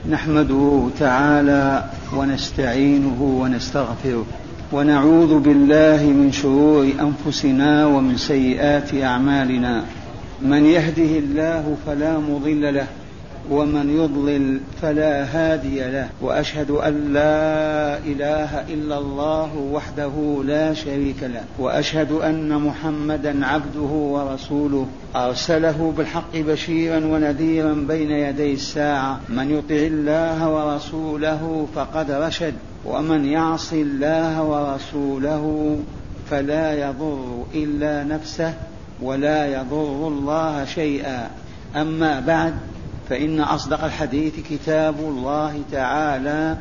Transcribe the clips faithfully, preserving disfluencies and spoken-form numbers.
نحمده تعالى ونستعينه ونستغفره ونعوذ بالله من شرور أنفسنا ومن سيئات أعمالنا. من يهده الله فلا مضل له ومن يضلل فلا هادي له، وأشهد أن لا إله إلا الله وحده لا شريك له، وأشهد أن محمدا عبده ورسوله أرسله بالحق بشيرا ونذيرا بين يدي الساعة. من يطع الله ورسوله فقد رشد، ومن يعص الله ورسوله فلا يضر إلا نفسه ولا يضر الله شيئا. أما بعد، فإن أصدق الحديث كتاب الله تعالى،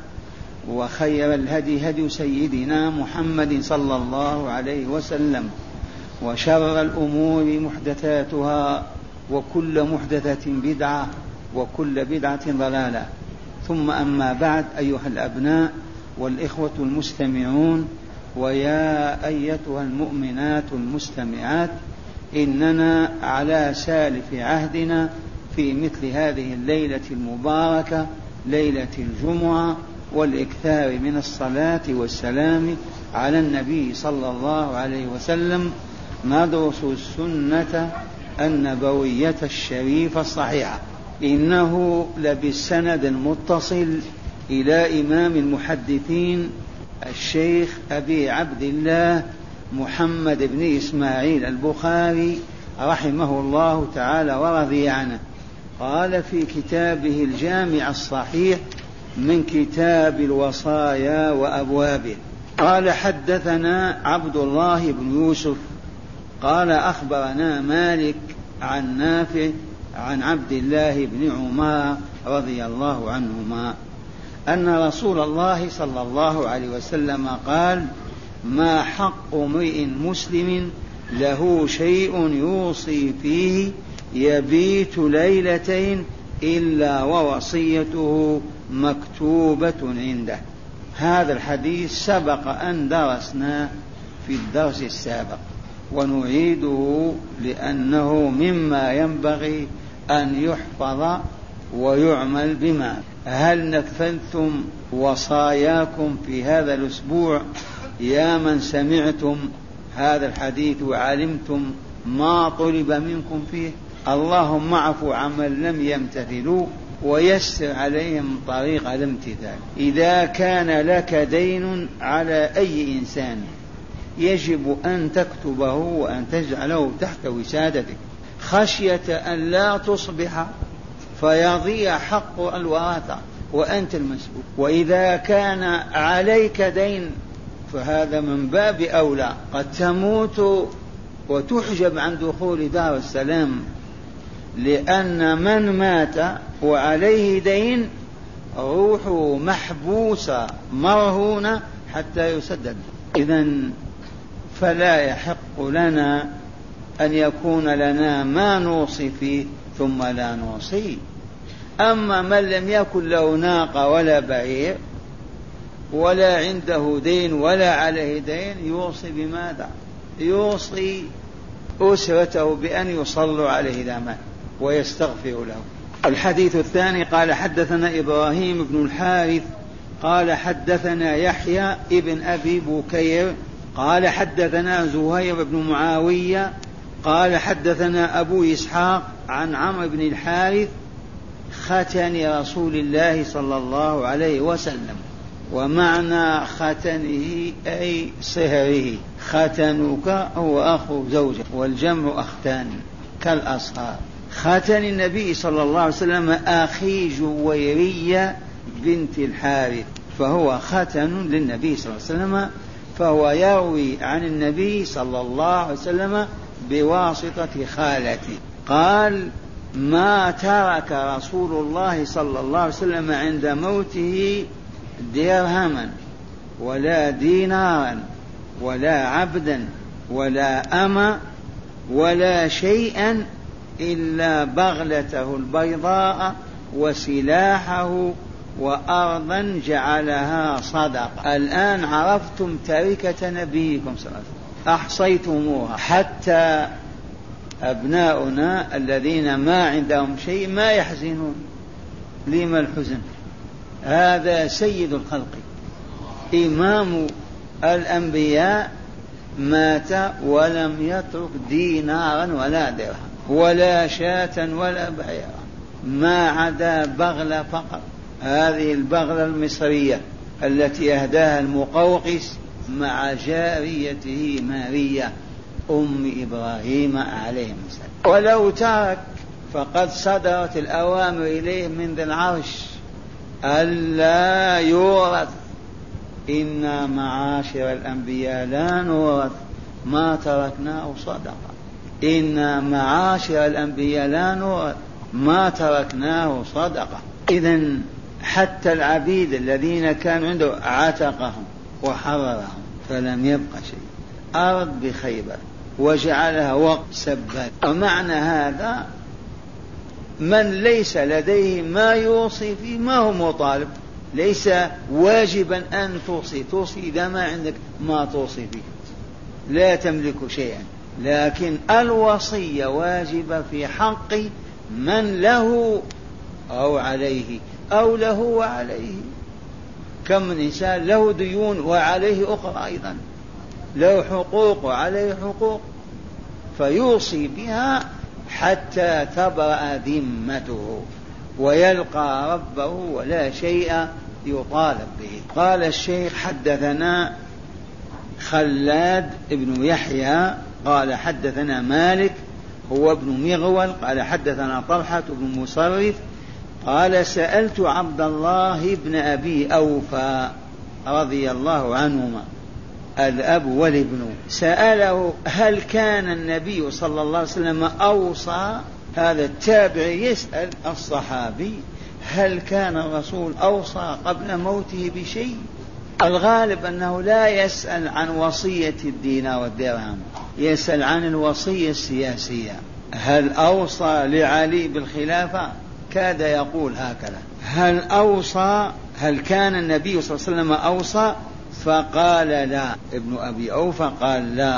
وخير الهدي هدي سيدنا محمد صلى الله عليه وسلم، وشر الأمور محدثاتها، وكل محدثة بدعة، وكل بدعة ضلالة. ثم أما بعد، أيها الأبناء والإخوة المستمعون، ويا أيتها المؤمنات المستمعات، إننا على سالف عهدنا في مثل هذه الليلة المباركة، ليلة الجمعة، والإكثار من الصلاة والسلام على النبي صلى الله عليه وسلم، ندرس السنة النبوية الشريفة الصحيحة. إنه لبالسند المتصل إلى إمام المحدثين الشيخ أبي عبد الله محمد بن إسماعيل البخاري رحمه الله تعالى ورضي عنه. قال في كتابه الجامع الصحيح من كتاب الوصايا وأبوابه، قال: حدثنا عبد الله بن يوسف قال أخبرنا مالك عن نافع عن عبد الله بن عمر رضي الله عنهما أن رسول الله صلى الله عليه وسلم قال: ما حق امرئ مسلم له شيء يوصي فيه يبيت ليلتين إلا ووصيته مكتوبة عنده. هذا الحديث سبق أن درسنا في الدرس السابق، ونعيده لأنه مما ينبغي أن يحفظ ويعمل بما. هل نفذتم وصاياكم في هذا الأسبوع يا من سمعتم هذا الحديث وعلمتم ما طلب منكم فيه؟ اللهم اعف عمن لم يمتثلوا ويسر عليهم طريق الامتثال. إذا كان لك دين على أي إنسان يجب أن تكتبه وأن تجعله تحت وسادتك، خشية أن لا تصبح فيضيع حق الورثة وأنت المسؤول. وإذا كان عليك دين فهذا من باب أولى، قد تموت وتحجب عن دخول دار السلام، لأن من مات وعليه دين روحه محبوسة مرهونة حتى يسدد. إذن فلا يحق لنا أن يكون لنا ما نوصي فيه ثم لا نوصي. أما من لم يكن له ناقة ولا بعير ولا عنده دين ولا عليه دين، يوصي بماذا؟ يوصي أسرته بأن يصلوا عليه إذا مات ويستغفر له. الحديث الثاني قال: حدثنا إبراهيم بن الحارث قال حدثنا يحيى ابن أبي بكير قال حدثنا زهير بن معاوية قال حدثنا أبو إسحاق عن عمرو بن الحارث ختن رسول الله صلى الله عليه وسلم. ومعنى ختنه أي صهره، ختنك هو أخو زوجك، والجمع أختان كالأصهار. ختن النبي صلى الله عليه وسلم أخي جويرية بنت الحارث، فهو ختن للنبي صلى الله عليه وسلم، فهو يروي عن النبي صلى الله عليه وسلم بواسطة خالته. قال: ما ترك رسول الله صلى الله عليه وسلم عند موته درهما ولا دينارا ولا عبدا ولا أما ولا شيئا إلا بغلته البيضاء وسلاحه وأرضا جعلها صدقة. الآن عرفتم تركة نبيكم صلى الله عليه وسلم، أحصيتموها، حتى أبناؤنا الذين ما عندهم شيء ما يحزنون. لما الحزن؟ هذا سيد الخلق إمام الأنبياء، مات ولم يترك دينارا ولا درهم ولا شاة ولا بعيرا، ما عدا بغلة فقط، هذه البغلة المصرية التي أهداها المقوقس مع جاريته ماريا أم إبراهيم عليه السلام. ولو ترك فقد صدرت الأوامر إليه من ذي العرش ألا يورث. إنا معاشر الأنبياء لا نورث ما تركناه صدقة. إنا معاشر الأنبياء لا نورث ما تركناه صدقة. إذن حتى العبيد الذين كانوا عنده عتقهم وحررهم فلم يبق شيء. أرض بخيبر وجعلها وقت سبات. ومعنى هذا من ليس لديه ما يوصي فيه ما هو مطالب، ليس واجبا أن توصي توصي إذا ما عندك ما توصي فيه لا تملك شيئا، لكن الوصية واجبة في حق من له أو عليه أو له وعليه. كم من إنسان له ديون وعليه أخرى أيضا، له حقوق وعليه حقوق، فيوصي بها حتى تبرأ ذمته ويلقى ربه ولا شيء يطالب به. قال الشيخ حدثنا خلاد بن يحيى قال حدثنا مالك هو ابن مغول قال حدثنا طلحة بن مصرف قال سألت عبد الله بن أبي أوفى رضي الله عنهما الأب والابن، سأله هل كان النبي صلى الله عليه وسلم أوصى؟ هذا التابعي يسأل الصحابي هل كان الرسول أوصى قبل موته بشيء؟ الغالب أنه لا يسأل عن وصية الدينار والدرهم، يسأل عن الوصية السياسية. هل أوصى لعلي بالخلافة؟ كاد يقول هكذا. هل أوصى هل كان النبي صلى الله عليه وسلم أوصى؟ فقال لا. ابن أبي أوفى قال لا.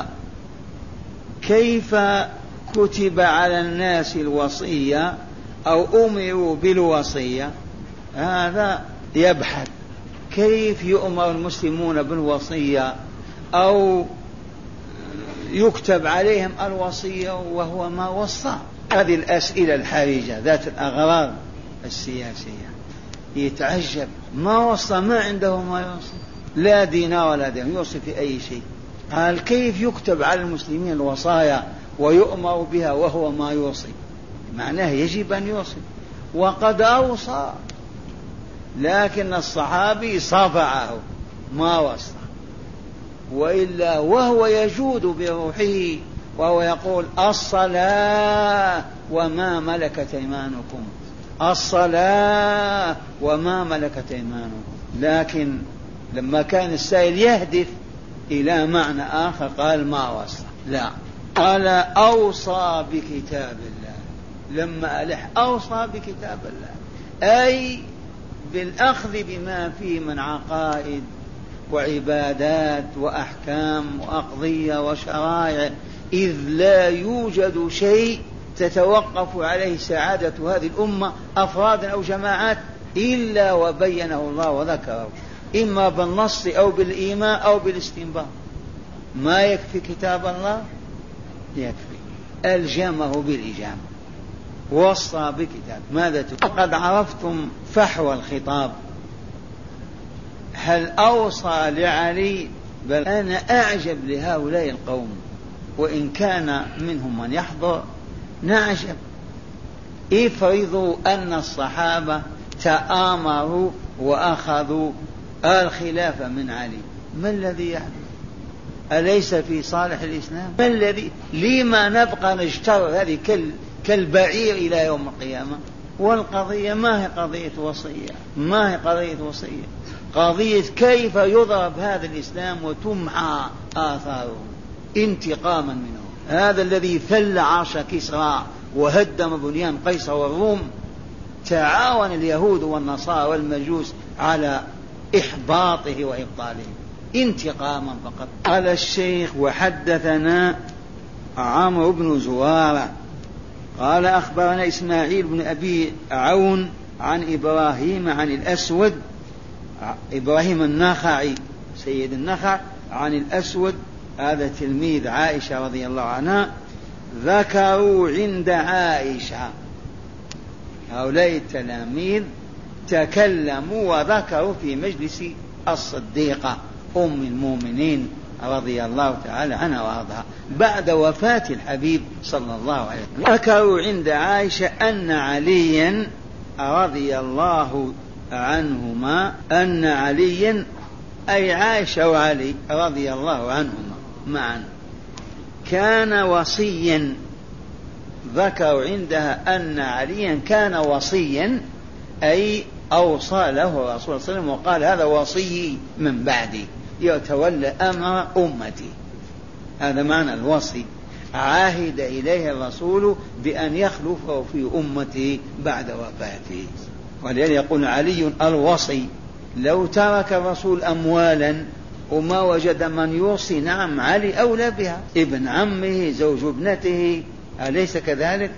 كيف كتب على الناس الوصية أو أمروا بالوصية؟ هذا يبحث كيف يؤمر المسلمون بالوصية أو يكتب عليهم الوصية وهو ما وصى. هذه الأسئلة الحرجة ذات الأغراض السياسية. يتعجب ما وصى، ما عنده ما يوصي، لا دينار ولا درهم يوصي في أي شيء. قال كيف يكتب على المسلمين الوصايا ويؤمر بها وهو ما يوصي؟ معناه يجب أن يوصي وقد أوصى، لكن الصحابي صفعه ما وصى، وإلا وهو يجود بروحه وهو يقول الصلاة وما ملكت أيمانكم، الصلاة وما ملكت أيمانكم. لكن لما كان السائل يهدف إلى معنى آخر قال ما وصى، لا، قال أوصى بكتاب الله. لما ألح أوصى بكتاب الله أي بالأخذ بما فيه من عقائد وعبادات وأحكام وأقضية وشرائع، إذ لا يوجد شيء تتوقف عليه سعادة هذه الأمة أفرادا أو جماعات إلا وبينه الله وذكره، إما بالنص أو بالإيماء أو بالاستنباط. ما يكفي كتاب الله؟ يكفي. ألجمه بالإجامة، وصى بكتاب. ماذا تقول؟ قد عرفتم فحوى الخطاب. هل أوصى لعلي؟ بل أنا أعجب لهؤلاء القوم، وإن كان منهم من يحضر نعجب. افرضوا أن الصحابة تآمروا وأخذوا الخلافة من علي، ما الذي يحدث؟ أليس في صالح الإسلام؟ ما الذي لما نبقى نجتر هذه كالبعير إلى يوم القيامة؟ والقضية ما هي قضية وصية، ما هي قضية وصية، قضية كيف يضرب هذا الإسلام وتمحى آثاره انتقاما منه. هذا الذي فل عرش كسرى وهدم بنيان قيصر والروم، تعاون اليهود والنصارى والمجوس على إحباطه وإبطاله انتقاما فقط. قال الشيخ وحدثنا عمرو بن زوارة قال أخبرنا إسماعيل بن أبي عون عن إبراهيم عن الأسود إبراهيم النخعي سيد النخع عن الأسود هذا تلميذ عائشة رضي الله عنها، ذكروا عند عائشة، هؤلاء التلاميذ تكلموا وذكروا في مجلس الصديقة أم المؤمنين رضي الله تعالى عنها وارضاها بعد وفاة الحبيب صلى الله عليه وسلم. ذكروا عند عائشة أن عليا رضي الله عنهما أن عليا أي عائشة وعلي رضي الله عنهما معا كان وصيا. ذكروا عندها أن عليا كان وصيا أي أوصى له الرسول صلى الله عليه وسلم وقال هذا وصي من بعدي يتولى أمر أمتي. هذا معنى الوصي، عاهد إليه الرسول بأن يخلفه في أمته بعد وفاته. ولذلك يقول علي الوصي. لو ترك الرسول أموالا وما وجد من يوصي، نعم علي أولى بها، ابن عمه زوج ابنته، أليس كذلك؟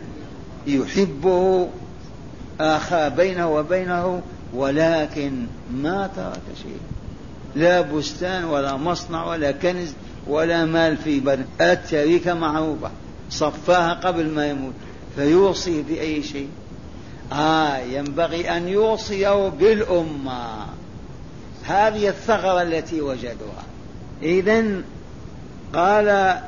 يحبه، آخى بينه وبينه، ولكن ما ترك شيء، لا بستان ولا مصنع ولا كنز ولا مال في بر. التركة معروفة، صفاها قبل ما يموت، فيوصي بأي شيء؟ آه ينبغي أن يوصيه بالأمة، هذه الثغرة التي وجدوها. إذن قال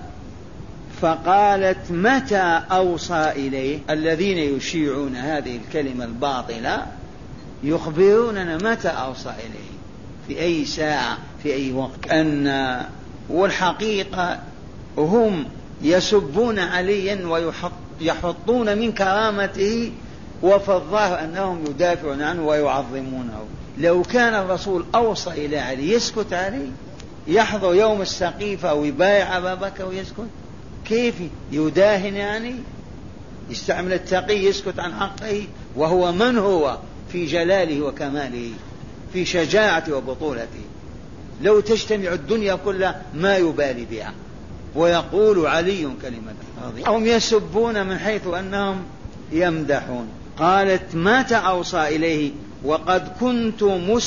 فقالت متى أوصى إليه؟ الذين يشيعون هذه الكلمة الباطلة يخبروننا متى أوصى إليه، في أي ساعة، في أي وقت. أن والحقيقة هم يسبون عليا ويحطون من كرامته، وفي الظاهر أنهم يدافعون عنه ويعظمونه. لو كان الرسول أوصى إلى علي يسكت عليه؟ يحضر يوم السقيفة ويبايع أبا بكر ويسكت؟ كيف يداهن؟ يعني يستعمل التقي يسكت عن حقه، وهو من هو في جلاله وكماله، في شجاعته وبطولته. لو تجتمع الدنيا كلها ما يبالي بها، ويقول علي كلمة رضي. هم يسبون من حيث أنهم يمدحون. قالت متى أوصى إليه وقد كنت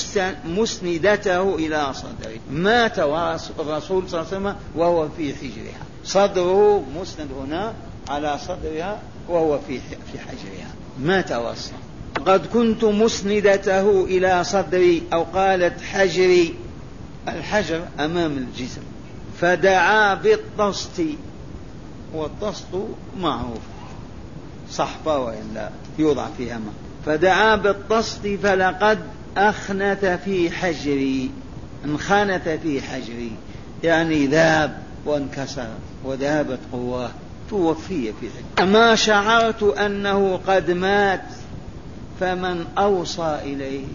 مسندته إلى صدري. مات الرسول صلى الله عليه وسلم وهو في حجرها، صدره مسند هنا على صدرها وهو في في حجرها، مات وصى. قد كنت مسندته إلى صدري، أو قالت حجري، الحجر أمام الجسم. فدعا بالطست، والطست معروف صحبة وإلا يوضع فيها ماء. فدعا بالطست فلقد أخنت في حجري، انخنت في حجري يعني ذاب وانكسر وذهبت قواه، توفي في حجري. ما شعرت أنه قد مات. فمن أوصى إليه؟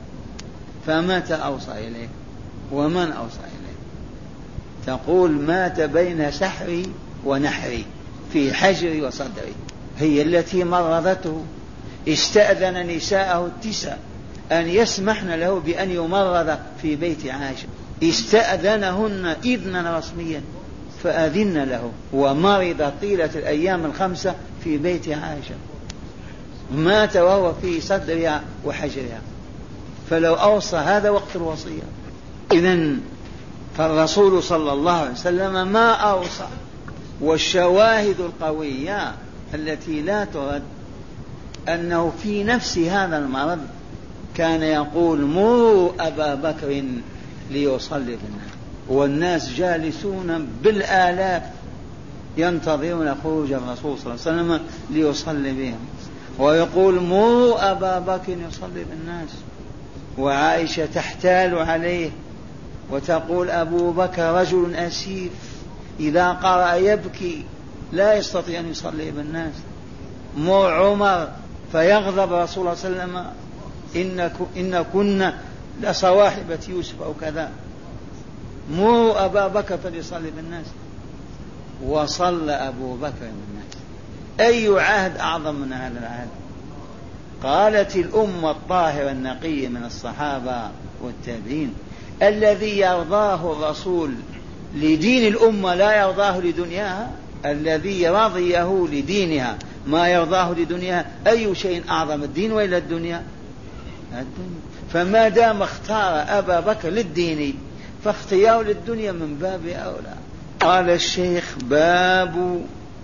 فمتى أوصى إليه ومن أوصى إليه؟ تقول مات بين سحري ونحري، في حجري وصدري، هي التي مرضته. استأذن نساءه التسع أن يسمحن له بأن يمرض في بيت عائشة، استأذنهن إذنا رسميا فأذن له، ومرض طيلة الأيام الخمسة في بيت عائشة، مات وهو في صدرها وحجرها. فلو أوصى هذا وقت الوصية. إذن فالرسول صلى الله عليه وسلم ما أوصى. والشواهد القوية التي لا ترد أنه في نفس هذا المرض كان يقول مروا أبا بكر ليصلي بالناس، والناس جالسون بالآلاف ينتظرون خروج الرسول صلى الله عليه وسلم ليصلي بهم، ويقول مروا أبا بكر يصلي بالناس، وعائشة تحتال عليه وتقول أبو بكر رجل أسيف إذا قرأ يبكي لا يستطيع أن يصلي بالناس. مر عمر فيغضب رسول الله صلى الله عليه وسلم إن كنا لصواحبة يوسف أو كذا. مروا أبا بكر فليصلي بالناس، وصلى أبو بكر بالناس. أي عهد أعظم من هذا العهد؟ قالت الأمة الطاهرة النقية من الصحابة والتابعين الذي يرضاه الرسول لدين الأمة لا يرضاه لدنياها، الذي رضيه لدينها ما يرضاه لدنياها، أي شيء أعظم، الدين وإلى الدنيا؟ الدنيا. فما دام اختار أبا بكر للدين فاختياره للدنيا من باب أولى. قال الشيخ: باب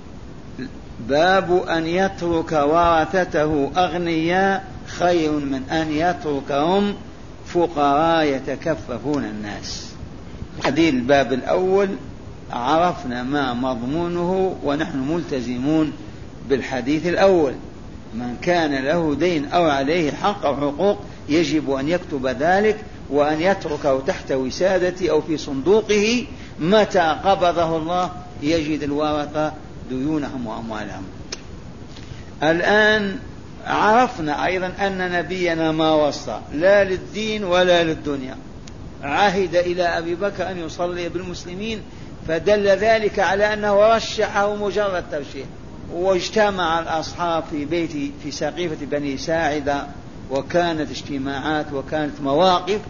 باب أن يترك ورثته أغنياء خير من أن يتركهم فقراء يتكففون الناس. هذه الباب الأول عرفنا ما مضمونه ونحن ملتزمون بالحديث الأول: من كان له دين أو عليه حق أو حقوق يجب أن يكتب ذلك وأن يتركه تحت وسادته أو في صندوقه، متى قبضه الله يجد الورثة ديونهم وأموالهم. الآن عرفنا أيضا أن نبينا ما وصى لا للدين ولا للدنيا، عهد إلى أبي بكر أن يصلي بالمسلمين، فدل ذلك على أنه رشحه مجرد ترشيح. واجتمع الأصحاب في بيت في سقيفة بني ساعدة، وكانت اجتماعات وكانت مواقف،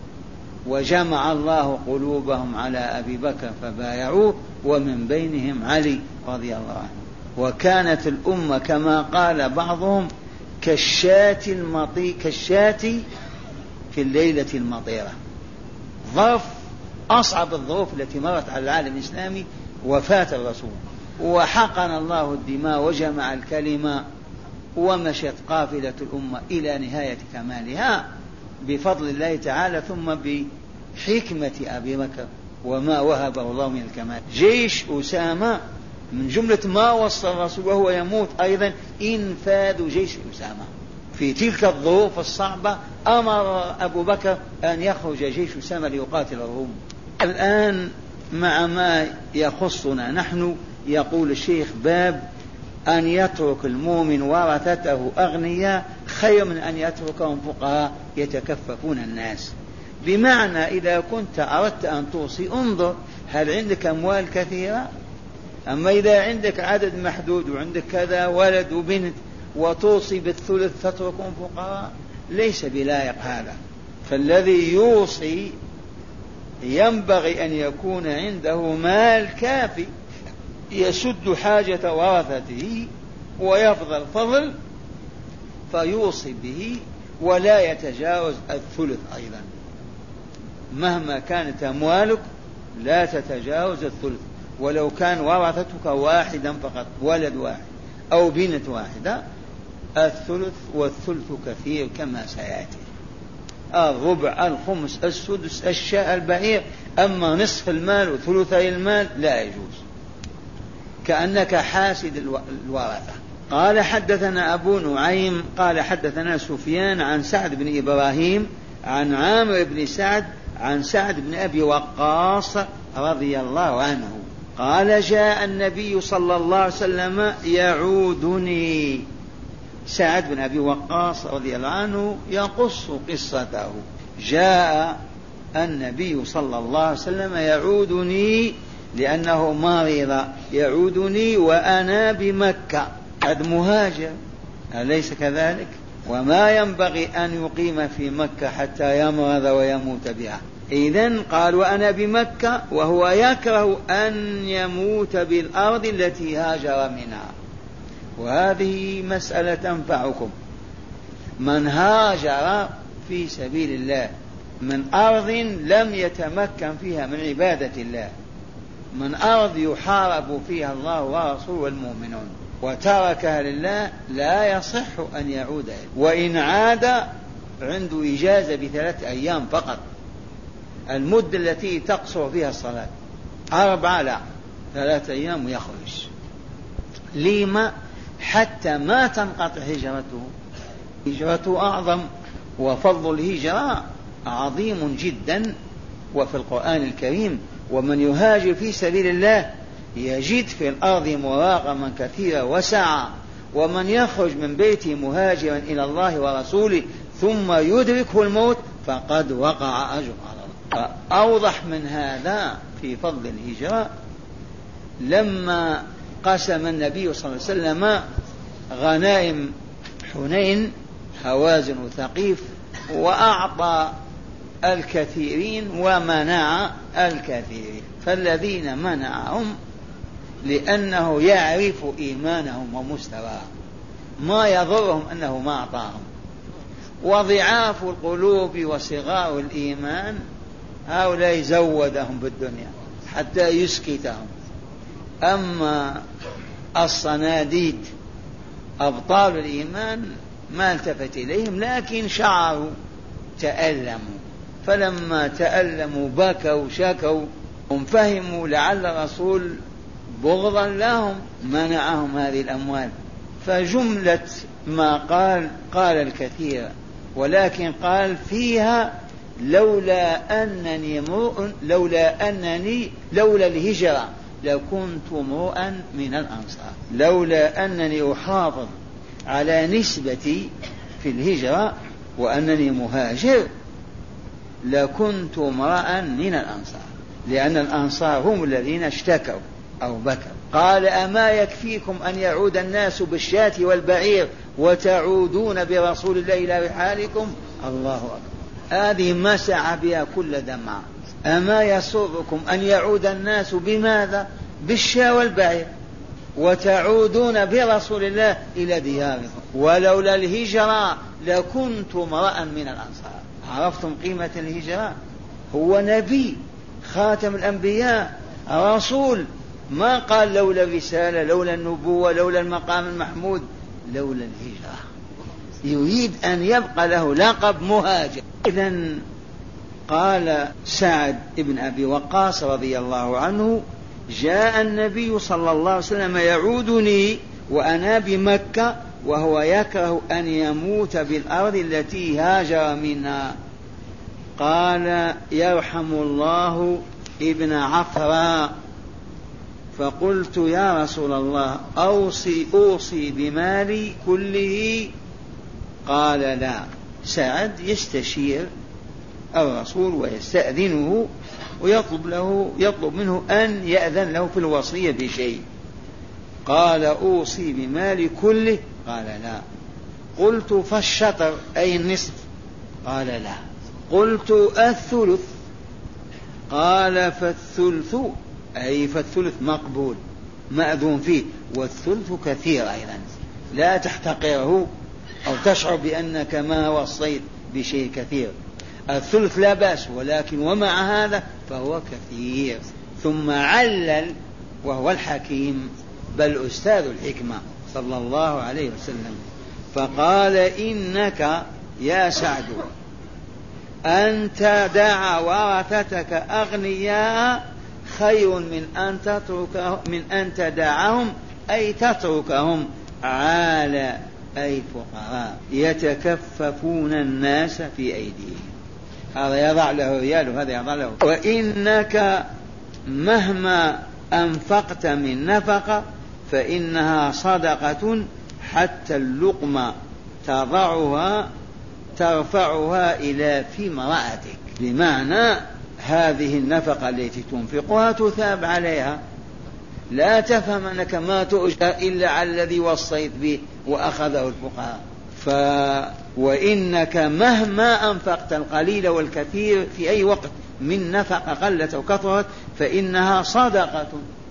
وجمع الله قلوبهم على أبي بكر فبايعوه، ومن بينهم علي رضي الله عنه. وكانت الأمة كما قال بعضهم كالشاة المطي كالشاة في الليلة المطيرة. ظرف أصعب الظروف التي مرت على العالم الإسلامي وفاة الرسول، وحقن الله الدماء وجمع الكلمة، ومشت قافلة الأمة إلى نهاية كمالها بفضل الله تعالى، ثم بحكمة أبي بكر وما وهبه الله من الكمال. جيش أسامة من جملة ما وصى الرسول وهو يموت أيضا إنفاذ جيش أسامة. في تلك الظروف الصعبة أمر أبو بكر أن يخرج جيش أسامة ليقاتل الروم. الآن مع ما يخصنا نحن، يقول الشيخ: باب أن يترك المؤمن ورثته أغنياء خير من أن يتركهم فقراء يتكففون الناس. بمعنى إذا كنت أردت أن توصي انظر هل عندك أموال كثيرة، أما إذا عندك عدد محدود وعندك كذا ولد وبنت وتوصي بالثلث فتركهم فقراء، ليس بلائق هذا. فالذي يوصي ينبغي أن يكون عنده مال كافي يسد حاجة ورثته ويفضل فضل فيوصي به، ولا يتجاوز الثلث. أيضا مهما كانت أموالك لا تتجاوز الثلث، ولو كان ورثتك واحدا فقط، ولد واحد أو بنت واحدة، الثلث والثلث كثير كما سيأتي. الربع، الخمس، السدس، الشاء، البعير. أما نصف المال وثلثي المال لا يجوز، كأنك حاسد الورثة. قال: حدثنا أبو نعيم قال حدثنا سفيان عن سعد بن إبراهيم عن عامر بن سعد عن سعد بن أبي وقاص رضي الله عنه قال: جاء النبي صلى الله عليه وسلم يعودني. سعد بن أبي وقاص رضي الله عنه يقص قصته: جاء النبي صلى الله عليه وسلم يعودني لأنه مريض، يعودني وأنا بمكة، قد مهاجر، أليس كذلك؟ وما ينبغي أن يقيم في مكة حتى يمرض ويموت بها. إذن قال: وأنا بمكة، وهو يكره أن يموت بالأرض التي هاجر منها. وهذه مسألة تنفعكم. من هاجر في سبيل الله من أرض لم يتمكن فيها من عبادة الله، من أرض يحارب فيها الله ورسوله والمؤمنون، وتركها لله، لا يصح أن يعود. وإن عاد عنده إجازة بثلاث أيام فقط، المدة التي تقصر فيها الصلاة. أربعة لا، ثلاث أيام ويخرج. لما؟ حتى ما تنقطع هجرته. هجرته أعظم، وفضل الهجرة عظيم جدا. وفي القرآن الكريم: ومن يهاجر في سبيل الله يجد في الأرض مراغما كثيرا وسعا، ومن يخرج من بيته مهاجرا إلى الله ورسوله ثم يدركه الموت فقد وقع أجر على الله. أوضح من هذا في فضل الهجرة لما قسم النبي صلى الله عليه وسلم غنائم حنين، هوازن وثقيف، وأعطى الكثيرين ومنع الكثيرين. فالذين منعهم لأنه يعرف إيمانهم ومستواهم، ما يضرهم أنه ما أعطاهم. وضعاف القلوب وصغار الإيمان هؤلاء زودهم بالدنيا حتى يسكتهم. أما الصناديد أبطال الإيمان ما التفت إليهم، لكن شعروا تألموا، فلما تألموا بكوا شكوا، هم فهموا لعل الرسول بغضا لهم منعهم هذه الأموال. فجملة ما قال قال الكثير، ولكن قال فيها لولا أنني امرؤ لولا أنني لولا الهجرة لكنت امرؤا من الأنصار، لولا أنني أحافظ على نسبتي في الهجرة وأنني مهاجر لكنت امرأ من الأنصار، لأن الأنصار هم الذين اشتكوا أو بكوا. قال أما يكفيكم أن يعود الناس بالشاة والبعير وتعودون برسول الله إلى رحالكم؟ الله أكبر، هذه مسح بها كل دمعة. أما يسركم أن يعود الناس بماذا؟ بالشاة والبعير وتعودون برسول الله إلى دياركم، ولولا الهجرة لكنت امرأ من الأنصار. عرفتم قيمة الهجرة؟ هو نبي خاتم الأنبياء رسول، ما قال لولا الرسالة لولا النبوة لولا المقام المحمود، لولا الهجرة، يريد أن يبقى له لقب مهاجر. إذن قال سعد بن أبي وقاص رضي الله عنه جاء النبي صلى الله عليه وسلم يعودني وأنا بمكة وهو يكره أن يموت بالأرض التي هاجر منها. قال يرحم الله ابن عفراء. فقلت يا رسول الله أوصي أوصي بمالي كله؟ قال لا. سعد يستشير الرسول ويستأذنه ويطلب له يطلب منه أن يأذن له في الوصية بشيء. قال أوصي بمالي كله؟ قال لا. قلت فالشطر أي النصف؟ قال لا. قلت الثلث؟ قال فالثلث أي فالثلث مقبول مأذون فيه، والثلث كثير أيضا لا تحتقره أو تشعر بأنك ما وصيت بشيء كثير. الثلث لا بأس، ولكن ومع هذا فهو كثير. ثم علل وهو الحكيم بل أستاذ الحكمة صلى الله عليه وسلم، فقال إنك يا سعد أن تدع ورثتك أغنياء خير من أن تتركهم من أن تدعهم أي تتركهم عالة أي فقراء يتكففون الناس في أيديهم. هذا يضع له ريال وهذا يضع له. وإنك مهما أنفقت من نفقة فإنها صدقة حتى اللقمة تضعها ترفعها إلى في امرأتك، بمعنى هذه النفقة التي تنفقها تثاب عليها، لا تفهم أنك ما تؤجر إلا على الذي وصيت به وأخذه الفقراء. ف وإنك مهما أنفقت القليل والكثير في أي وقت من نفقة قلت أو كثرت فإنها صدقة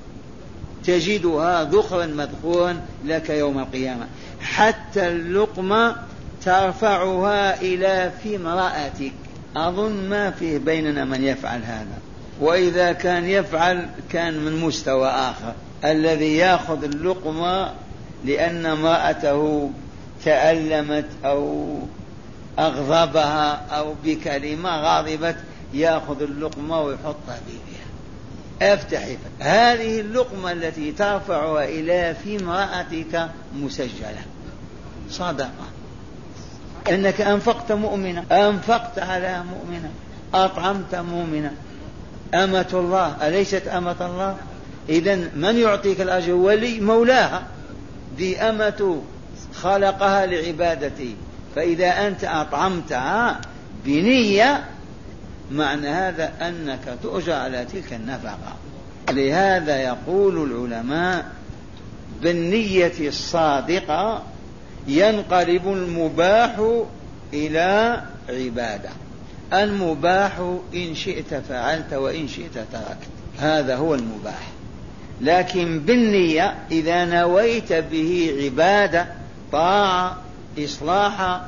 تجدها ذخرا مذخورا لك يوم القيامة، حتى اللقمة ترفعها إلى في امرأتك. أظن ما فيه بيننا من يفعل هذا، وإذا كان يفعل كان من مستوى آخر، الذي يأخذ اللقمة لأن امرأته تألمت أو أغضبها أو بكلمة غاضبت يأخذ اللقمة ويحطها بيدها. افتحي هذه اللقمة التي ترفعها إلى في امرأتك مسجلة صدقة، إنك أنفقت مؤمنة، أنفقت على مؤمنة، أطعمت مؤمنة. أمة الله أليست أمة الله؟ إذن من يعطيك الأجر؟ ولي مولاها، دي أمة خلقها لعبادتي، فإذا أنت أطعمتها بنية معنى هذا أنك تؤجر على تلك النفقة. لهذا يقول العلماء بالنية الصادقة ينقلب المباح إلى عبادة. المباح إن شئت فعلت وإن شئت تركت، هذا هو المباح. لكن بالنية إذا نويت به عبادة طاعة إصلاح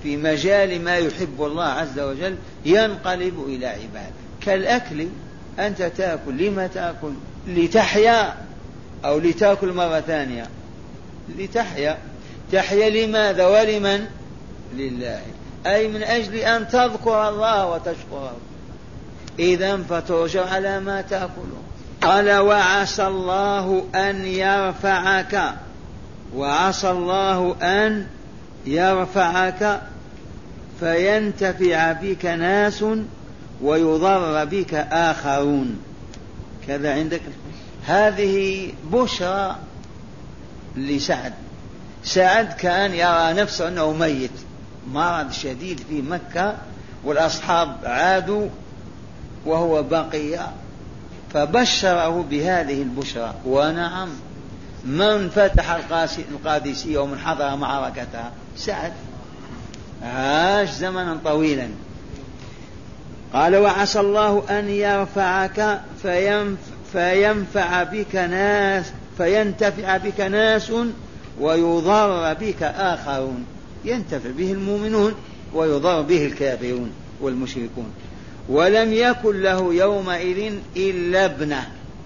في مجال ما يحب الله عز وجل ينقلب إلى عبادة. كالأكل، أنت تأكل، لما تأكل؟ لتحيا أو لتأكل مرة ثانية؟ لتحيا. تحيا لماذا ولمن؟ لله، أي من أجل أن تذكر الله وتشكره. إذن فترجع على ما تأكله. قال وعسى الله أن يرفعك، وعسى الله أن يرفعك فينتفع بك ناس ويضر بك آخرون. كذا عندك. هذه بشرى لسعد. سعد كان يرى نفسه أنه ميت، مرض شديد في مكة، والأصحاب عادوا وهو بقي، فبشره بهذه البشرى. ونعم، من فتح القادسية ومن حضر معركتها؟ سعد، عاش زمنا طويلا. قال وعسى الله أن يرفعك فينفع بك ناس فينتفع بك ناس ويضر بك آخرون. ينتفع به المؤمنون ويضر به الكافرون والمشركون. ولم يكن له يومئذ إلا ابنه،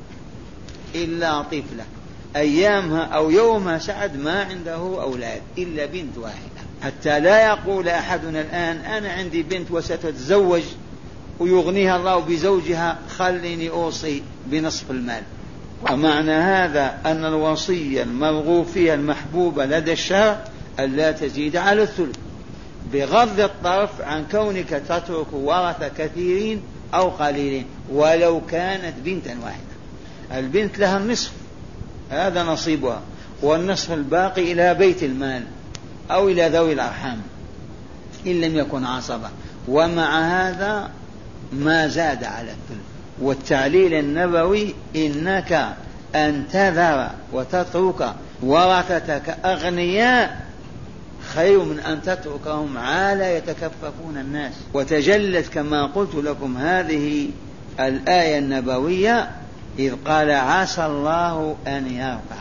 إلا طفلة. أيامها أو يومها سعد ما عنده أولاد إلا بنت واحدة، حتى لا يقول أحدنا الآن أنا عندي بنت وستتزوج ويغنيها الله بزوجها، خليني أوصي بنصف المال. ومعنى هذا أن الوصية المرغوب فيها المحبوبة لدى الشرع ألا تزيد على الثلث، بغض الطرف عن كونك تترك ورثة كثيرين أو قليلين، ولو كانت بنتا واحدة. البنت لها النصف، هذا نصيبها، والنصف الباقي إلى بيت المال أو إلى ذوي الأرحام إن لم يكن عصبة. ومع هذا ما زاد على الثلث. والتعليل النبوي إنك أن تذر وتترك ورثتك أغنياء خير من أن تتركهم عالة يتكففون الناس. وتجلت كما قلت لكم هذه الآية النبوية إذ قال عسى الله أن يرفع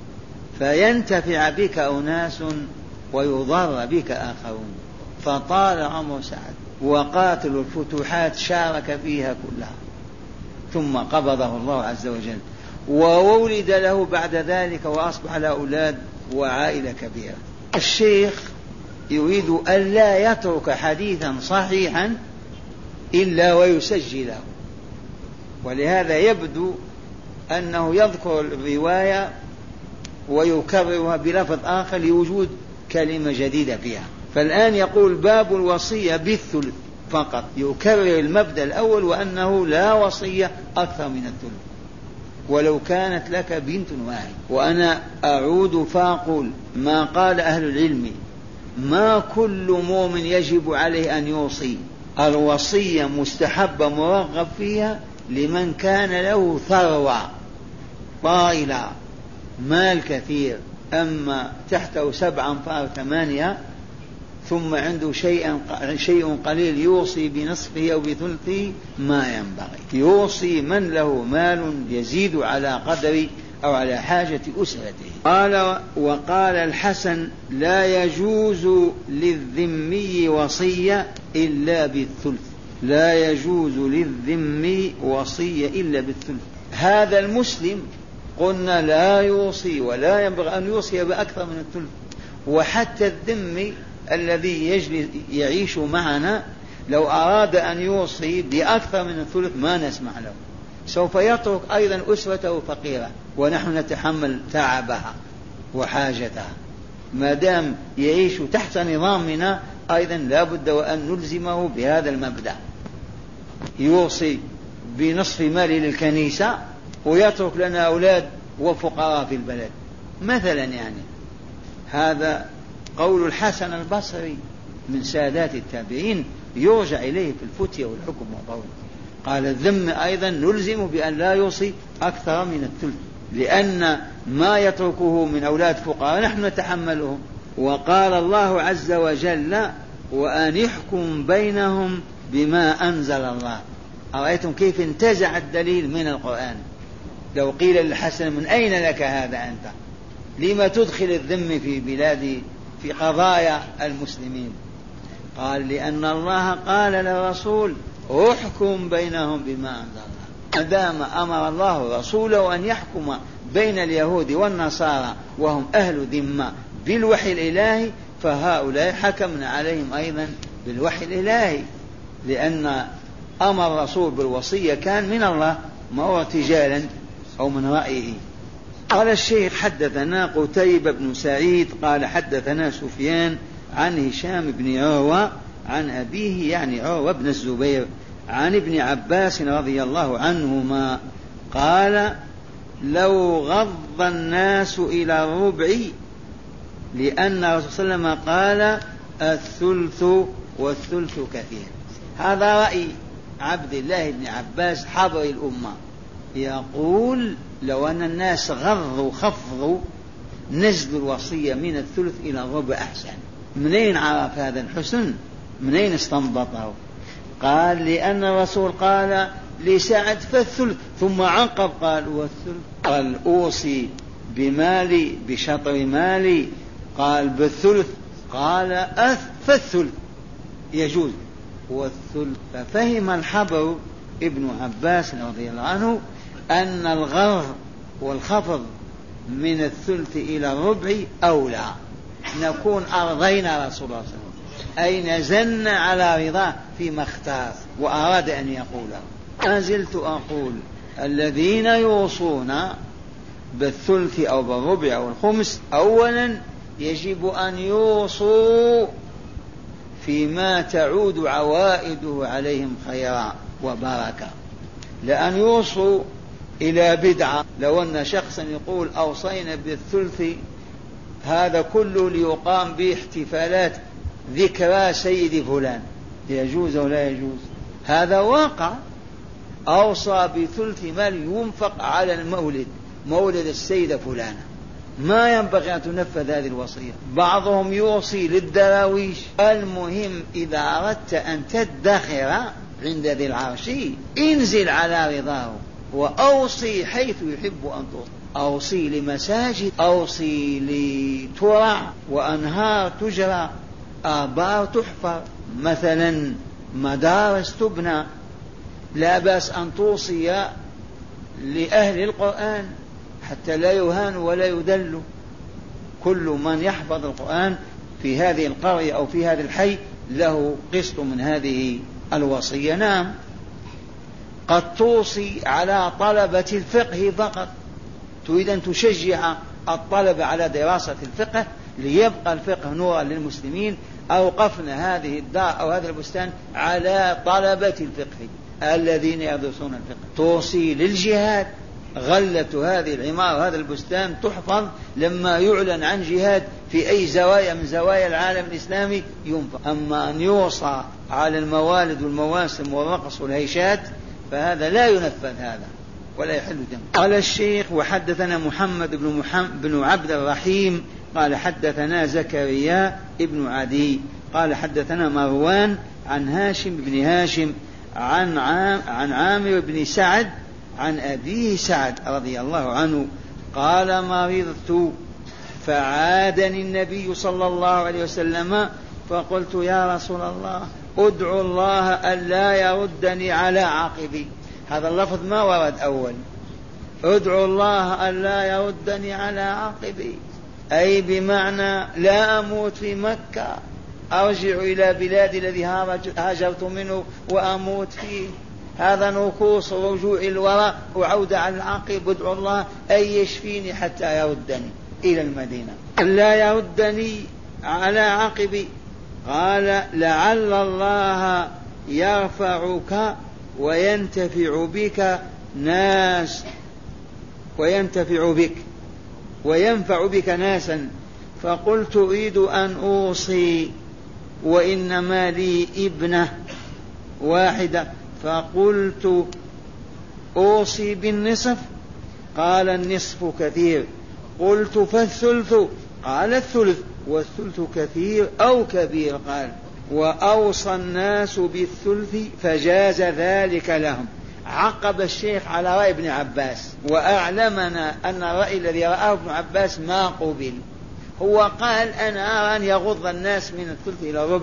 فينتفع بك أناس ويضر بك آخرون. فطال عمر سعد، وقاتل الفتوحات شارك فيها كلها، ثم قبضه الله عز وجل، وولد له بعد ذلك وأصبح له أولاد وعائلة كبيرة. الشيخ يريد أن لا يترك حديثا صحيحا إلا ويسجله، ولهذا يبدو أنه يذكر الرواية ويكررها بلفظ آخر لوجود كلمة جديدة فيها. فالآن يقول باب الوصية بالثلث فقط، يكرر المبدأ الأول وأنه لا وصية أكثر من الثلث ولو كانت لك بنت واحد. وأنا أعود فأقول ما قال أهل العلم، ما كل مؤمن يجب عليه أن يوصي. الوصية مستحبة مرغب فيها لمن كان له ثروة طائلة، مال كثير، أما تحته سبع أنفار ثمانية ثم عنده شيء شيء قليل يوصي بنصفه أو بثلثه ما ينبغي. يوصي من له مال يزيد على قدر أو على حاجة أسرته. قال وقال الحسن لا يجوز للذمي وصية إلا بالثلث، لا يجوز للذمي وصية إلا بالثلث. هذا المسلم قلنا لا يوصي ولا ينبغي أن يوصي بأكثر من الثلث. وحتى الذمي الذي يجلس يعيش معنا لو أراد أن يوصي بأكثر من الثلث ما نسمع له، سوف يترك أيضا أسرته فقيرة ونحن نتحمل تعبها وحاجتها. ما دام يعيش تحت نظامنا أيضا لا بد وأن نلزمه بهذا المبدأ، يوصي بنصف ماله للكنيسة ويترك لنا أولاد وفقراء في البلد مثلا. يعني هذا قول الحسن البصري من سادات التابعين يرجع إليه في الفتية والحكم والقول. قال الذم أيضا نلزم بأن لا يوصي أكثر من الثلث، لأن ما يتركه من أولاد فقراء نحن نتحملهم. وقال الله عز وجل وأن يحكم بينهم بما أنزل الله. أرأيتم كيف انتزع الدليل من القرآن؟ لو قيل للحسن من أين لك هذا أنت؟ لما تدخل الذم في بلاد في قضايا المسلمين؟ قال لأن الله قال للرسول احكم بينهم بما أنزل الله. أدام أمر الله رسوله أن يحكم بين اليهود والنصارى وهم أهل ذمة بالوحي الإلهي، فهؤلاء حكمنا عليهم أيضا بالوحي الإلهي، لأن أمر الرسول بالوصية كان من الله ما هو ارتجالا أو من رأيه. قال الشيخ حدثنا قتيبة بن سعيد قال حدثنا سفيان عن هشام بن عروة عن أبيه يعني عروة بن الزبير عن ابن عباس رضي الله عنهما قال لو غض الناس إلى الربع، لأن الرسول صلى الله عليه وسلم قال الثلث والثلث كثير. هذا رأي عبد الله بن عباس حبر الأمة، يقول لو أن الناس غضوا خفضوا نزل الوصية من الثلث إلى الربع أحسن. منين عرف هذا الحسن؟ منين استنبطه؟ قال لأن الرسول قال لسعد فالثلث، ثم عقب قال والثلث. قال أوصي بمالي بشطر مالي، قال بالثلث، قال فالثلث يجوز والثلث. ففهم الحبر ابن عباس رضي الله عنه أن الغرض والخفض من الثلث إلى الربع أولى، نكون أرضينا رسول الله صلى الله عليه وسلم أي نزلنا على رضاه فيما اختار وأراد أن يقوله. ما زلت أقول الذين يوصون بالثلث أو بالربع أو الخمس أولا يجب أن يوصوا فيما تعود عوائده عليهم خيرا وبركة، لأن يوصوا إلى بدعة. لو أن شخصا يقول أوصينا بالثلث هذا كله ليقام به احتفالات ذكرى سيد فلان، يجوز أو لا يجوز؟ هذا واقع. أوصى بثلث مال ينفق على المولد، مولد السيدة فلانة، ما ينبغي أن تنفذ هذه الوصية. بعضهم يوصي للدراويش. المهم إذا أردت أن تدخر عند ذي العرش انزل على رضاه وأوصي حيث يحب أن توصي. أوصي لمساجد، أوصي لترع وأنهار تجرى، آبار تحفر، مثلا مدارس تبنى، لا بأس أن توصي لأهل القرآن حتى لا يهانوا ولا يدلوا. كل من يحفظ القرآن في هذه القرية أو في هذا الحي له قسط من هذه الوصية. نعم، قد توصي على طلبة الفقه فقط، تريد أن تشجع الطلبة على دراسة الفقه ليبقى الفقه نورا للمسلمين. أوقفنا هذه الدار أو هذا البستان على طلبة الفقه الذين يدرسون الفقه. توصي للجهاد، غلة هذه العمارة وهذا البستان تحفظ لما يعلن عن جهاد في أي زوايا من زوايا العالم الإسلامي ينفق. أما أن يوصى على الموالد والمواسم والرقص والهيشات فهذا لا ينفذ هذا ولا يحل دم. قال الشيخ وحدثنا محمد بن, محمد بن عبد الرحيم قال حدثنا زكريا ابن عدي قال حدثنا مروان عن هاشم بن هاشم عن, عام عن عامر بن سعد عن أبيه سعد رضي الله عنه قال مرضت فعادني النبي صلى الله عليه وسلم فقلت يا رسول الله ادعو الله ألا يردني على عقبي. هذا اللفظ ما ورد أول، ادعو الله ألا يردني على عقبي، أي بمعنى لا أموت في مكة، أرجع إلى بلادي الذي هاجرت منه وأموت فيه. هذا نقوص رجوع الوراء وعودة على العقب. ادعو الله أن يشفيني حتى يردني إلى المدينة، لا يردني على عقبي. قال لعل الله يرفعك وينتفع بك ناس وينتفع بك وينفع بك ناسا. فقلت أريد أن أوصي وإنما لي ابنة واحدة، فقلت أوصي بالنصف. قال النصف كثير. قلت فالثلث؟ قال الثلث، والثلث كثير أو كبير. قال وأوصى الناس بالثلث فجاز ذلك لهم. عقب الشيخ على رأي ابن عباس وأعلمنا أن الرأي الذي رآه ابن عباس ما قبل. هو قال أنا أرى أن يغض الناس من الثلث إلى الربع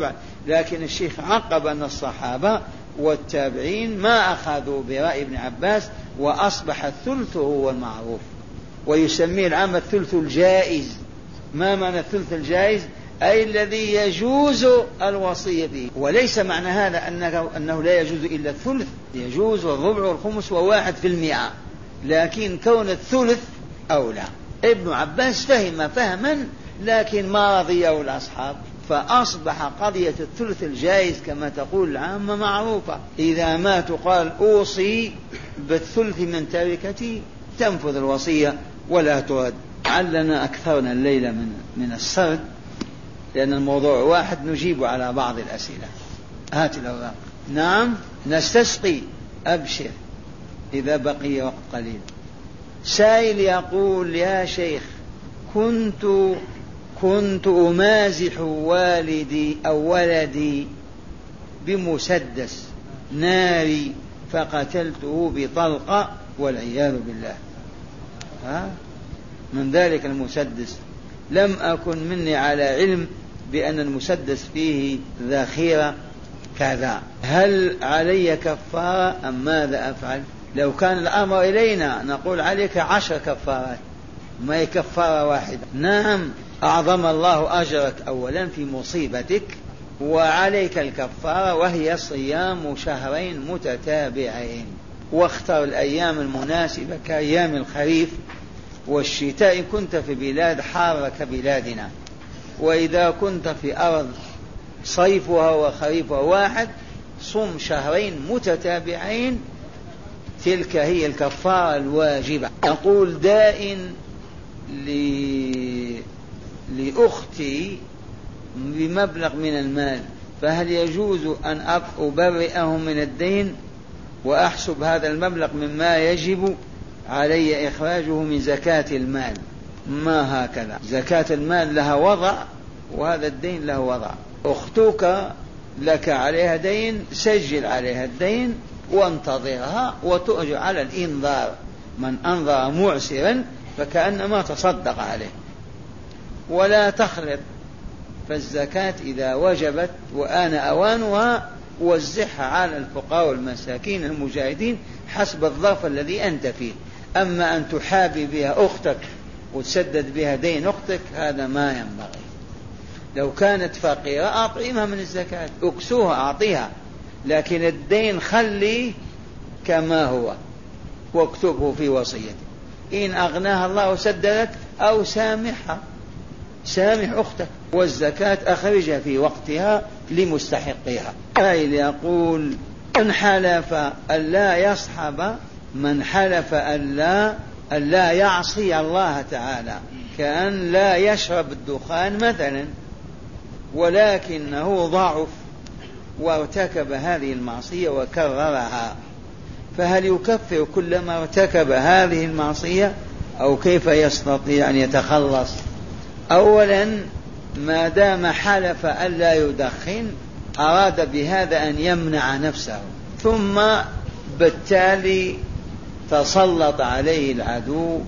لكن الشيخ عقب أن الصحابة والتابعين ما أخذوا برأي ابن عباس، وأصبح الثلث هو المعروف، ويسميه العام الثلث الجائز. ما معنى الثلث الجائز؟ أي الذي يجوز الوصية به، وليس معنى هذا أنه, أنه لا يجوز إلا الثلث، يجوز الربع والخمس وواحد في المئة، لكن كون الثلث أولى. ابن عباس فهم فهما لكن ما رضيه الأصحاب، فأصبح قضية الثلث الجائز كما تقول العامة معروفة. إذا ما تقال أوصي بالثلث من تركتي تنفذ الوصية ولا ترد. علنا أكثرنا الليلة من, من السرد، لأن الموضوع واحد نجيب على بعض الأسئلة. هات الأوراق. نعم نستسقي. أبشر إذا بقي وقت قليل. سائل يقول يا شيخ كنت كنت أمازح والدي أو ولدي بمسدس ناري فقتلته بطلقة والعياذ بالله. ها؟ من ذلك المسدس لم أكن مني على علم بأن المسدس فيه ذخيرة كذا، هل علي كفارة أم ماذا أفعل؟ لو كان الأمر إلينا نقول عليك عشر كفارات، ما هي كفارة واحدة. نعم أعظم الله أجرك أولا في مصيبتك، وعليك الكفارة وهي صيام شهرين متتابعين، واختر الأيام المناسبة كأيام الخريف والشتاء إن كنت في بلاد حارة كبلادنا، وإذا كنت في أرض صيفها وخريفها واحد صم شهرين متتابعين، تلك هي الكفارة الواجبة. يقول دائن لأختي بمبلغ من المال، فهل يجوز أن أبرئهم من الدين وأحسب هذا المبلغ مما يجب علي إخراجه من زكاة المال؟ ما هكذا، زكاة المال لها وضع وهذا الدين له وضع. أختك لك عليها دين، سجل عليها الدين وانتظرها وتؤجر على الإنذار، من أنظر معسرا فكأنما تصدق عليه، ولا تخلط. فالزكاة إذا وجبت وآن أوانها وزعها على الفقراء والمساكين المجاهدين حسب الظرف الذي أنت فيه. أما أن تحابي بها أختك وتسدد بها دين أختك هذا ما ينبغي. لو كانت فقيرة أعطيها من الزكاة، أكسوها أعطيها، لكن الدين خلي كما هو واكتبه في وصيته. إن أغناها الله وسددت أو سامحها، سامح أختك، والزكاة أخرجها في وقتها لمستحقها. قائل يقول من حلف ألا يصحب من حلف ألا ألا يعصي الله تعالى، كأن لا يشرب الدخان مثلا، ولكنه ضعف وارتكب هذه المعصية وكررها، فهل يكفر كلما ارتكب هذه المعصية أو كيف يستطيع أن يتخلص؟ أولا ما دام حلف ألا يدخن أراد بهذا أن يمنع نفسه، ثم بالتالي تسلط عليه العدو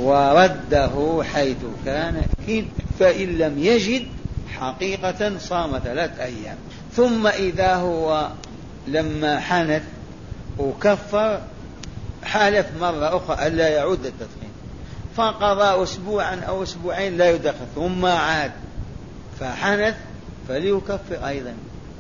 ورده حيث كان، فإن لم يجد حقيقة صام ثلاث أيام. ثم إذا هو لما حنث وكفر حلف مرة أخرى ألا يعود التدخين، فقضى أسبوعا أو أسبوعين لا يدخن ثم عاد فحنث فليكفر أيضا.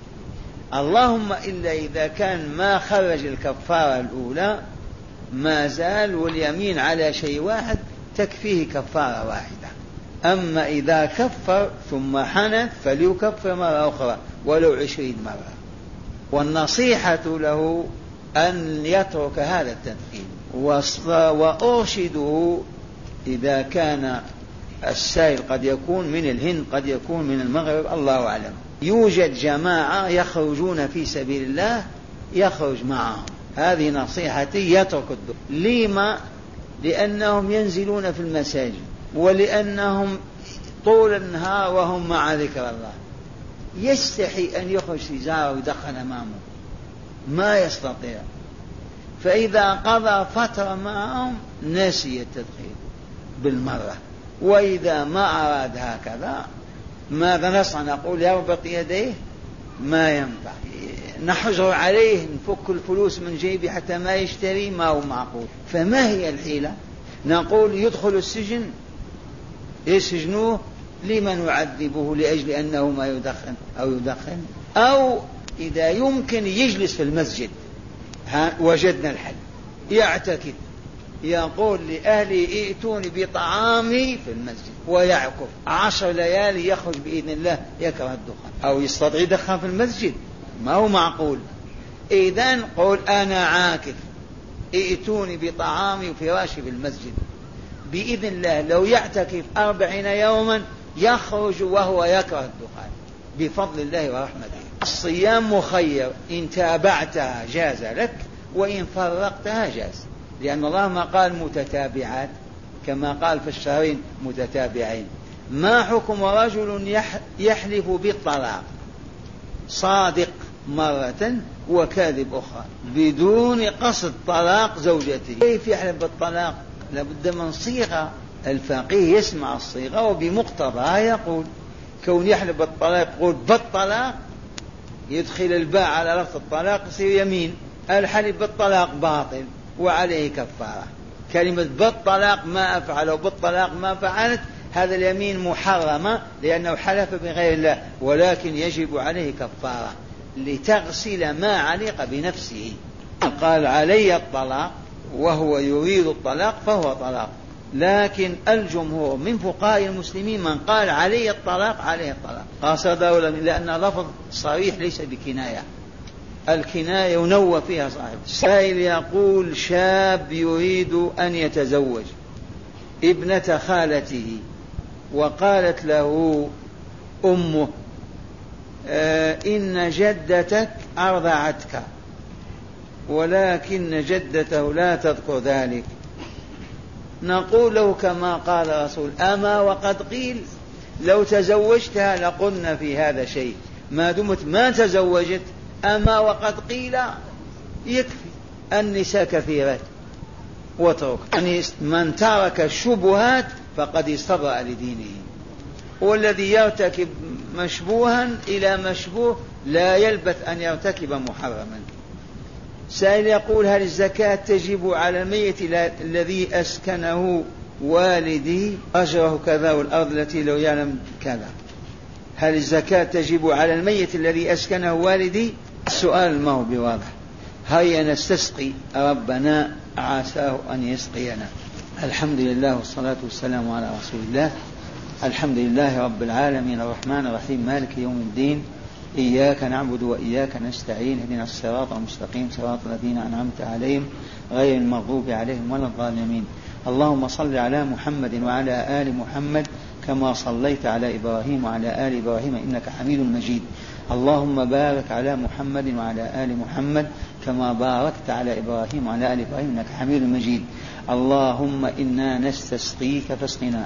اللهم إلا إذا كان ما خرج الكفارة الأولى ما زال واليمين على شيء واحد تكفيه كفارة واحدة. أما إذا كفر ثم حنث فليكفر مرة أخرى ولو عشرين مرة. والنصيحة له أن يترك هذا التدخين، وأرشده إذا كان السائل قد يكون من الهند قد يكون من المغرب الله أعلم، يوجد جماعة يخرجون في سبيل الله يخرج معهم، هذه نصيحتي يترك الدخان. لما؟ لأنهم ينزلون في المساجد، ولأنهم طول النهار وهم مع ذكر الله، يستحي أن يخرج سيجارة ويدخن أمامه، ما يستطيع. فإذا قضى فترة معهم نسي التدخين بالمرة. وإذا ما أراد هكذا ماذا نصنع؟ نقول يربط يديه ما ينفع. نحجر عليه نفك الفلوس من جيبه حتى ما يشتري، ما هو معقول. فما هي الحيلة؟ نقول يدخل السجن، يسجنوه، لمن نعذبه لأجل أنه ما يدخن أو يدخن، أو إذا يمكن يجلس في المسجد، وجدنا الحل، يعتكف، يقول لأهلي ائتوني بطعامي في المسجد، ويعكف عشر ليالي، يخرج بإذن الله يكره الدخان، أو يستطيع يدخن في المسجد، ما هو معقول. إذن قل أنا عاكف، ائتوني بطعامي وفراشي في المسجد، بإذن الله لو يعتكف أربعين يوما يخرج وهو يكره الدخان بفضل الله ورحمته. الصيام مخير، إن تابعتها جاز لك، وإن فرقتها جاز، لأن الله ما قال متتابعات كما قال في الشهرين متتابعين. ما حكم رجل يحلف بالطلاق، صادق مرة وكاذب أخرى بدون قصد طلاق زوجته؟ كيف يحلف بالطلاق؟ لابد من صيغة، الفقيه يسمع الصيغة وبمقتضاها يقول. كون يحلف بالطلاق يقول بالطلاق، يدخل الباء على لفظ الطلاق يصير يمين، الحلف بالطلاق باطل وعليه كفارة. كلمة بالطلاق ما أفعل وبالطلاق ما فعلت، هذا اليمين محرمة لأنه حلف بغير الله، ولكن يجب عليه كفارة لتغسل ما علق بنفسه. قال علي الطلاق وهو يريد الطلاق فهو طلاق، لكن الجمهور من فقهاء المسلمين من قال علي الطلاق عليه الطلاق قصده، لأن لفظ صريح ليس بكناية، الكناية ينوى فيها صاحب. السائل يقول شاب يريد أن يتزوج ابنة خالته، وقالت له أمه آه إن جدتك أرضعتك، ولكن جدته لا تذكر ذلك. نقول له كما قال الرسول أما وقد قيل، لو تزوجتها لقلنا في هذا شيء، ما دمت ما تزوجت أما وقد قيل يكفي، النساء كثيرات واترك. يعني من ترك الشبهات فقد استبرأ لدينه، والذي يرتكب مشبوها إلى مشبوه لا يلبث أن يرتكب محرما. سائل يقول هل الزكاة تجب على الميت الذي أسكنه والدي أجره كذا والأرض التي لو يعلم كذا؟ هل الزكاة تجب على الميت الذي أسكنه والدي؟ السؤال ما هو بواضح. هيا نستسقي ربنا عساه أن يسقينا. الحمد لله والصلاة والسلام على رسول الله. الحمد لله رب العالمين الرحمن الرحيم مالك يوم الدين، إياك نعبد وإياك نستعين، اهدنا الصراط المستقيم صراط الذين أنعمت عليهم غير المغضوب عليهم ولا الضالين. اللهم صل على محمد وعلى آل محمد كما صليت على إبراهيم وعلى آل إبراهيم إنك حميد مجيد. اللهم بارك على محمد وعلى آل محمد كما باركت على إبراهيم وعلى آل إبراهيم إنك حميد مجيد. اللهم إنا نستسقيك فاسقنا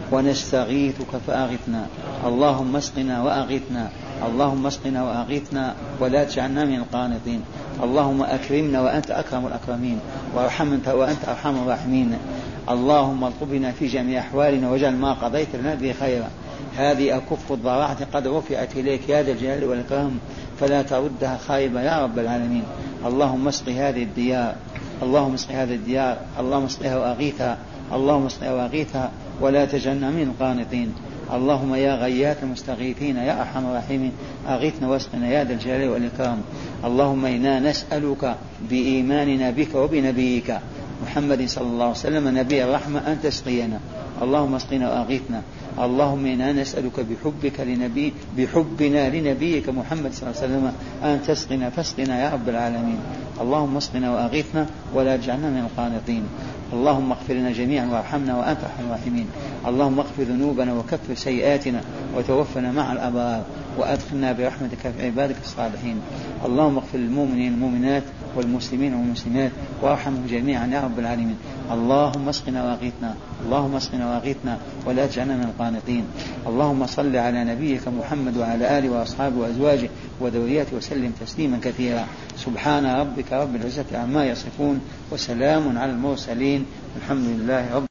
ونستغيثك فأغثنا. اللهم اسقنا وأغثنا، اللهم اسقنا وأغثنا ولا تجعلنا من القانطين. اللهم أكرمنا وأنت أكرم الأكرمين، وارحمنا وأنت أرحم الراحمين. اللهم الطبنا في جميع أحوالنا واجعل ما قضيت لنا به خيرا. هذه أكف الضراعة قد رفعت إليك يا ذا الجلال والإكرام، فلا تردها خائبة يا رب العالمين. اللهم اسق هذه الديار، اللهم اسق هذه الديار، اللهم اسقها وأغيثها، اللهم اسقها وأغيثها ولا تجعلنا من القانطين. اللهم يا غياث المستغيثين يا أرحم الراحمين أغثنا واسقنا يا ذا الجلال والإكرام. اللهم إنا نسألك بإيماننا بك وبنبيك محمد صلى الله عليه وسلم نبي الرحمة أن تسقينا. اللهم اسقنا وأغثنا. اللهم إنا نسألك بحبك لنبي بحبنا لنبيك محمد صلى الله عليه وسلم أن تسقنا فاسقنا يا رب العالمين. اللهم اسقنا وأغثنا ولا تجعلنا من القانطين. اللهم اغفر لنا جميعا وارحمنا وأنت أرحم الراحمين. اللهم اغفر ذنوبنا وكفر سيئاتنا وتوفنا مع الأبرار وأدخلنا برحمتك في عبادك الصالحين. اللهم اغفر للمؤمنين والمؤمنات والمسلمين والمسلمات وارحمهم جميعا يا رب العالمين. اللهم اسقنا واغثنا، اللهم اسقنا واغثنا ولا تجعلنا من القانطين. اللهم صل على نبيك محمد وعلى آله وأصحابه وأزواجه وذريته وسلم تسليما كثيرا. سبحان ربك رب العزة عما يصفون وسلام على المرسلين، الحمد لله رب